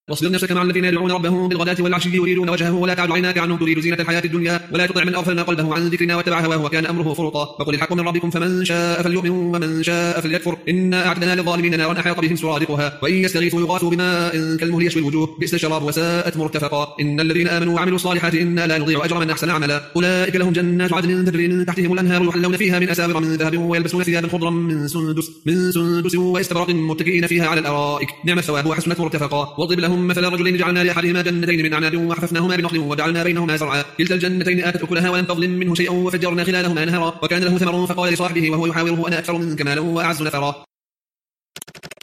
واصبر نفسك مع الذين يدعون ربهم بالغداة والعشي يريدون وجهه ولا تعد عيناك عنهم تريد زينة الحياة الدنيا ولا تطع من أغفلنا قلبه عن ذكرنا واتبع هواه وكان أمره فرطا وقل الحق من ربكم فمن شاء فليؤمن ومن شاء فليكفر إنا أعتدنا للظالمين نارا أحاط بهم سرادقها وإن يستغيثوا يغاثوا بماء كالمهل يشوي الوجوه بئس الشراب وساءت مرتفقا إن الذين آمنوا وعملوا الصالحات إنا لا نضيع أجر من أحسن عملا أولئك لهم جنات عدن تجري من تحتهم الأنهار يحلون فيها من أساور من ذهب ويلبسون ثيابا خضرا من سندس واستبرق متكئين فيها على الأرائك نعم الثواب وحسنت مرتفقا واضرب لهم مثل الرجلين جعلنا لأحدهما جنتين من أعناب وحففناهما بنخل وجعلنا بينهما زرعا كلتا الجنتين آتت أكلها ولم تظلم منه شيئا وفجرنا خلالهما أنهارا وكان له ثمر فقال لصاحبه وهو يحاوره أنا أكثر منك مالا وأعز نفرا